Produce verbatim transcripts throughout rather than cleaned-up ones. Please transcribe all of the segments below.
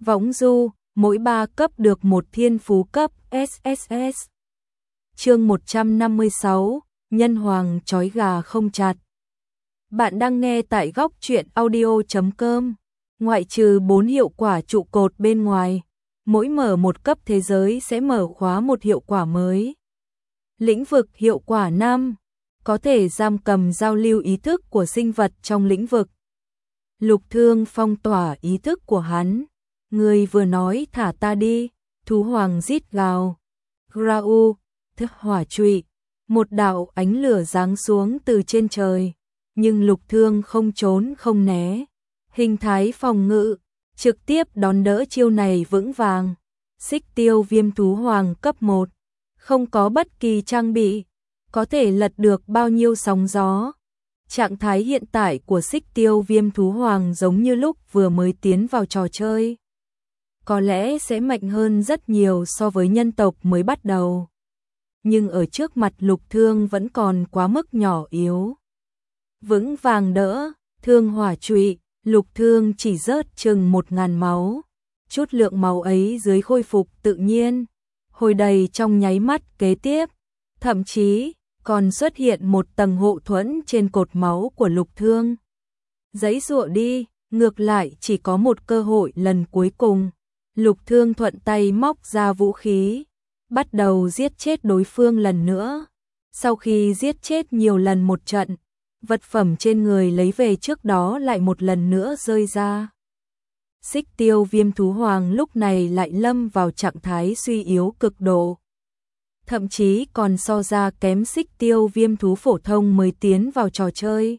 Võng du, mỗi ba cấp được một thiên phú cấp ét ét ét. Chương một trăm năm mươi sáu, nhân hoàng chói gà không chặt. Bạn đang nghe tại góc truyện audio chấm com. Ngoại trừ bốn hiệu quả trụ cột bên ngoài, mỗi mở một cấp thế giới sẽ mở khóa một hiệu quả mới. Lĩnh vực hiệu quả năm, có thể giam cầm giao lưu ý thức của sinh vật trong lĩnh vực. Lục Thương phong tỏa ý thức của hắn. Người vừa nói thả ta đi, thú hoàng rít gào. Grau, thức hỏa trụy, một đạo ánh lửa giáng xuống từ trên trời, nhưng Lục Thương không trốn không né, hình thái phòng ngự, trực tiếp đón đỡ chiêu này vững vàng. Xích Tiêu Viêm thú hoàng cấp một, không có bất kỳ trang bị, có thể lật được bao nhiêu sóng gió. Trạng thái hiện tại của Xích Tiêu Viêm thú hoàng giống như lúc vừa mới tiến vào trò chơi. Có lẽ sẽ mạnh hơn rất nhiều so với nhân tộc mới bắt đầu. Nhưng ở trước mặt Lục Thương vẫn còn quá mức nhỏ yếu. Vững vàng đỡ, thương hỏa trụy, Lục Thương chỉ rớt chừng một ngàn máu. Chút lượng máu ấy dưới khôi phục tự nhiên, hồi đầy trong nháy mắt kế tiếp. Thậm chí, còn xuất hiện một tầng hộ thuẫn trên cột máu của Lục Thương. Giãy giụa đi, ngược lại chỉ có một cơ hội lần cuối cùng. Lục Thương thuận tay móc ra vũ khí, bắt đầu giết chết đối phương lần nữa. Sau khi giết chết nhiều lần một trận, vật phẩm trên người lấy về trước đó lại một lần nữa rơi ra. Xích Tiêu Viêm thú hoàng lúc này lại lâm vào trạng thái suy yếu cực độ. Thậm chí còn so ra kém Xích Tiêu Viêm thú phổ thông mới tiến vào trò chơi.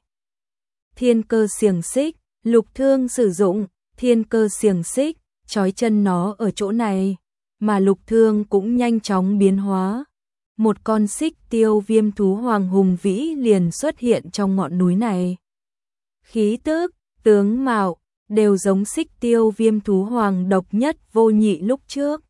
Thiên cơ xiềng xích, Lục Thương sử dụng thiên cơ xiềng xích, trói chân nó ở chỗ này, mà Lục Thương cũng nhanh chóng biến hóa. Một con Xích Tiêu Viêm thú hoàng hùng vĩ liền xuất hiện trong ngọn núi này. Khí tức, tướng mạo đều giống Xích Tiêu Viêm thú hoàng độc nhất vô nhị lúc trước.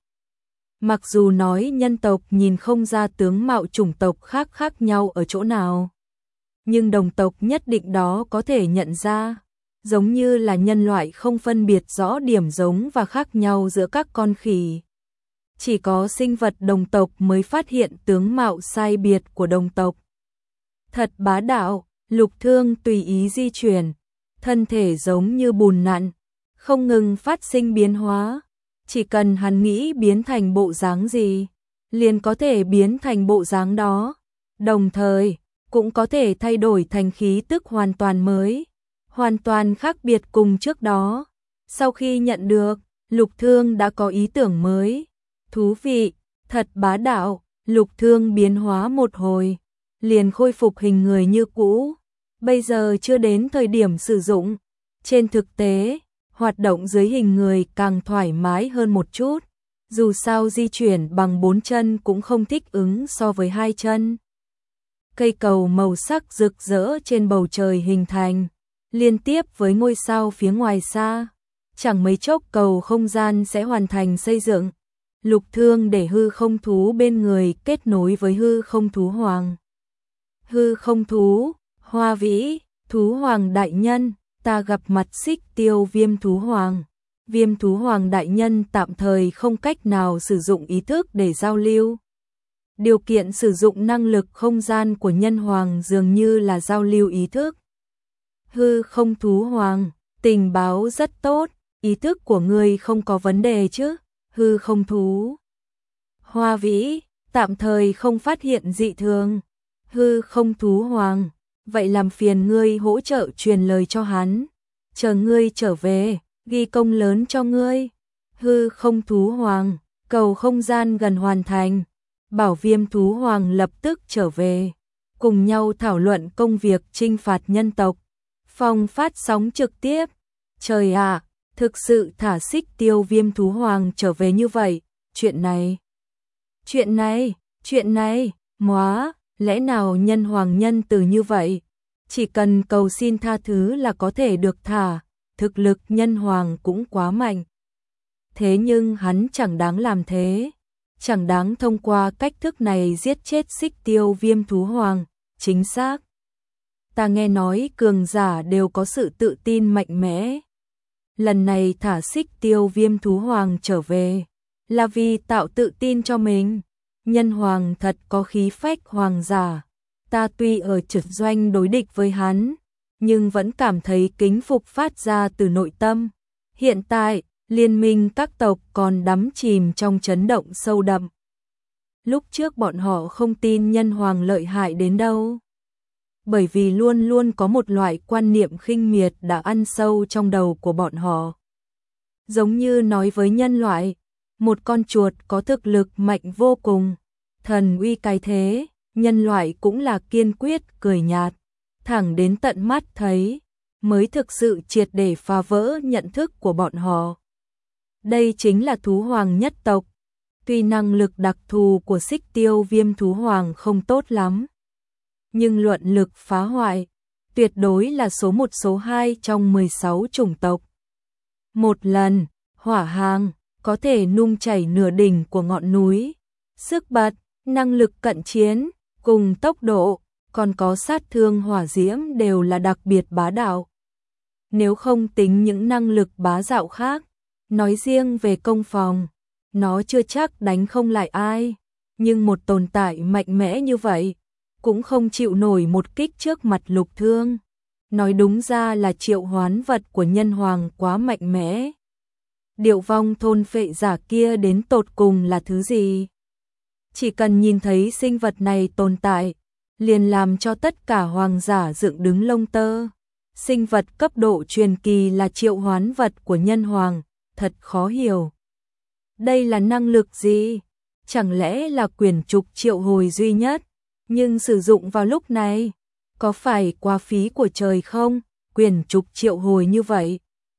Mặc dù nói nhân tộc nhìn không ra tướng mạo chủng tộc khác khác nhau ở chỗ nào, nhưng đồng tộc nhất định đó có thể nhận ra, giống như là nhân loại không phân biệt rõ điểm giống và khác nhau giữa các con khỉ. Chỉ có sinh vật đồng tộc mới phát hiện tướng mạo sai biệt của đồng tộc. Thật bá đạo, Lục Thương tùy ý di chuyển, thân thể giống như bùn nặn, không ngừng phát sinh biến hóa. Chỉ cần hắn nghĩ biến thành bộ dáng gì, liền có thể biến thành bộ dáng đó, đồng thời cũng có thể thay đổi thành khí tức hoàn toàn mới, hoàn toàn khác biệt cùng trước đó. Sau khi nhận được, Lục Thương đã có ý tưởng mới. Thú vị, thật bá đạo, Lục Thương biến hóa một hồi, liền khôi phục hình người như cũ. Bây giờ chưa đến thời điểm sử dụng. Trên thực tế, hoạt động dưới hình người càng thoải mái hơn một chút. Dù sao di chuyển bằng bốn chân cũng không thích ứng so với hai chân. Cây cầu màu sắc rực rỡ trên bầu trời hình thành, liên tiếp với ngôi sao phía ngoài xa. Chẳng mấy chốc cầu không gian sẽ hoàn thành xây dựng. Lục Thương để hư không thú bên người kết nối với hư không thú hoàng. Hư không thú, Hoa Vĩ, thú hoàng đại nhân, ta gặp mặt Xích Tiêu Viêm thú hoàng. Viêm thú hoàng đại nhân tạm thời không cách nào sử dụng ý thức để giao lưu. Điều kiện sử dụng năng lực không gian của nhân hoàng dường như là giao lưu ý thức. Hư không thú hoàng, tình báo rất tốt, ý thức của ngươi không có vấn đề chứ? Hư không thú. Hoa Vĩ, tạm thời không phát hiện dị thường. Hư không thú hoàng, vậy làm phiền ngươi hỗ trợ truyền lời cho hắn. Chờ ngươi trở về, ghi công lớn cho ngươi. Hư không thú hoàng, cầu không gian gần hoàn thành. Bảo Viêm thú hoàng lập tức trở về, cùng nhau thảo luận công việc trinh phạt nhân tộc. Phòng phát sóng trực tiếp. Trời ạ, thực sự thả Xích Tiêu Viêm thú hoàng trở về như vậy. Chuyện này, chuyện này, chuyện này, móa, lẽ nào nhân hoàng nhân từ như vậy? Chỉ cần cầu xin tha thứ là có thể được thả, thực lực nhân hoàng cũng quá mạnh. Thế nhưng hắn chẳng đáng làm thế, chẳng đáng thông qua cách thức này giết chết Xích Tiêu Viêm thú hoàng, chính xác. Ta nghe nói cường giả đều có sự tự tin mạnh mẽ. lần này thả Xích Tiêu Viêm thú hoàng trở về, là vì tạo tự tin cho mình. Nhân hoàng thật có khí phách hoàng giả, ta tuy ở trực doanh đối địch với hắn, nhưng vẫn cảm thấy kính phục phát ra từ nội tâm. Hiện tại, liên minh các tộc còn đắm chìm trong chấn động sâu đậm. Lúc trước bọn họ không tin nhân hoàng lợi hại đến đâu. Bởi vì luôn luôn có một loại quan niệm khinh miệt đã ăn sâu trong đầu của bọn họ. Giống như nói với nhân loại, một con chuột có thực lực mạnh vô cùng, thần uy cái thế, nhân loại cũng là kiên quyết cười nhạt, thẳng đến tận mắt thấy, mới thực sự triệt để phá vỡ nhận thức của bọn họ. Đây chính là thú hoàng nhất tộc. Tuy năng lực đặc thù của Xích Tiêu Viêm thú hoàng không tốt lắm, nhưng luận lực phá hoại, tuyệt đối là số một số hai trong mười sáu chủng tộc. Một lần, hỏa hàng, có thể nung chảy nửa đỉnh của ngọn núi, sức bật, năng lực cận chiến, cùng tốc độ, còn có sát thương hỏa diễm đều là đặc biệt bá đạo. Nếu không tính những năng lực bá đạo khác, nói riêng về công phòng, nó chưa chắc đánh không lại ai, nhưng một tồn tại mạnh mẽ như vậy, cũng không chịu nổi một kích trước mặt Lục Thương. Nói đúng ra là triệu hoán vật của nhân hoàng quá mạnh mẽ. Điệu vong thôn phệ giả kia đến tột cùng là thứ gì? Chỉ cần nhìn thấy sinh vật này tồn tại, liền làm cho tất cả hoàng giả dựng đứng lông tơ. Sinh vật cấp độ truyền kỳ là triệu hoán vật của nhân hoàng, thật khó hiểu. Đây là năng lực gì? Chẳng lẽ là quyển trục triệu hồi duy nhất? Nhưng sử dụng vào lúc này, có phải quá phí của trời không? Quyển trục triệu hồi như vậy,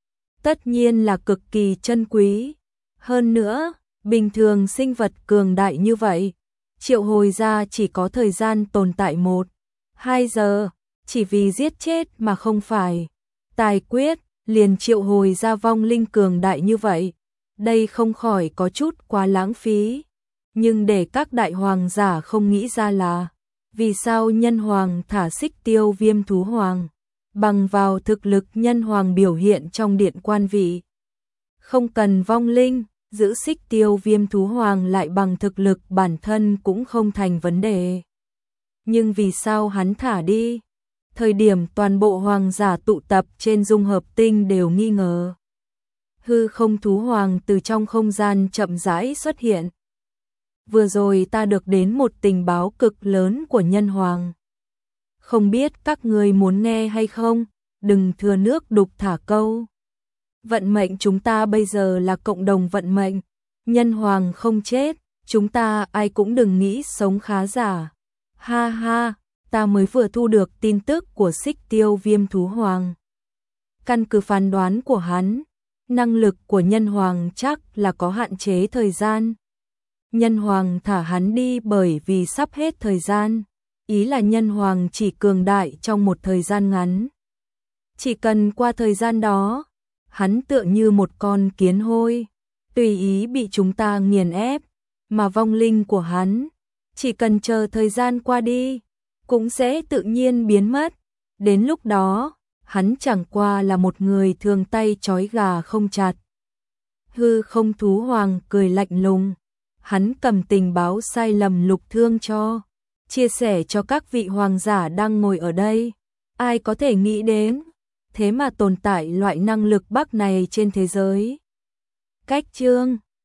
tất nhiên là cực kỳ chân quý. Hơn nữa, bình thường sinh vật cường đại như vậy, triệu hồi ra chỉ có thời gian tồn tại một, hai giờ, chỉ vì giết chết mà không phải tài quyết, liền triệu hồi ra vong linh cường đại như vậy. Đây không khỏi có chút quá lãng phí. Nhưng để các đại hoàng giả không nghĩ ra là, vì sao nhân hoàng thả Xích Tiêu Viêm thú hoàng, bằng vào thực lực nhân hoàng biểu hiện trong điện quan vị. Không cần vong linh, giữ Xích Tiêu Viêm thú hoàng lại bằng thực lực bản thân cũng không thành vấn đề. Nhưng vì sao hắn thả đi? Thời điểm toàn bộ hoàng giả tụ tập trên dung hợp tinh đều nghi ngờ. Hư không thú hoàng từ trong không gian chậm rãi xuất hiện. Vừa rồi ta được đến một tình báo cực lớn của nhân hoàng. Không biết các người muốn nghe hay không? Đừng thừa nước đục thả câu. Vận mệnh chúng ta bây giờ là cộng đồng vận mệnh. Nhân hoàng không chết, chúng ta ai cũng đừng nghĩ sống khá giả. Ha ha, ta mới vừa thu được tin tức của Xích Tiêu Viêm thú hoàng. Căn cứ phán đoán của hắn, năng lực của nhân hoàng chắc là có hạn chế thời gian. Nhân hoàng thả hắn đi bởi vì sắp hết thời gian. Ý là nhân hoàng chỉ cường đại trong một thời gian ngắn. Chỉ cần qua thời gian đó, hắn tựa như một con kiến hôi, tùy ý bị chúng ta nghiền ép, mà vong linh của hắn, chỉ cần chờ thời gian qua đi, cũng sẽ tự nhiên biến mất. Đến lúc đó, hắn chẳng qua là một người thường tay trói gà không chặt. Hư không thú hoàng cười lạnh lùng, hắn cầm tình báo sai lầm Lục Thương cho, chia sẻ cho các vị hoàng giả đang ngồi ở đây. Ai có thể nghĩ đến, thế mà tồn tại loại năng lực bắc này trên thế giới. Cách chương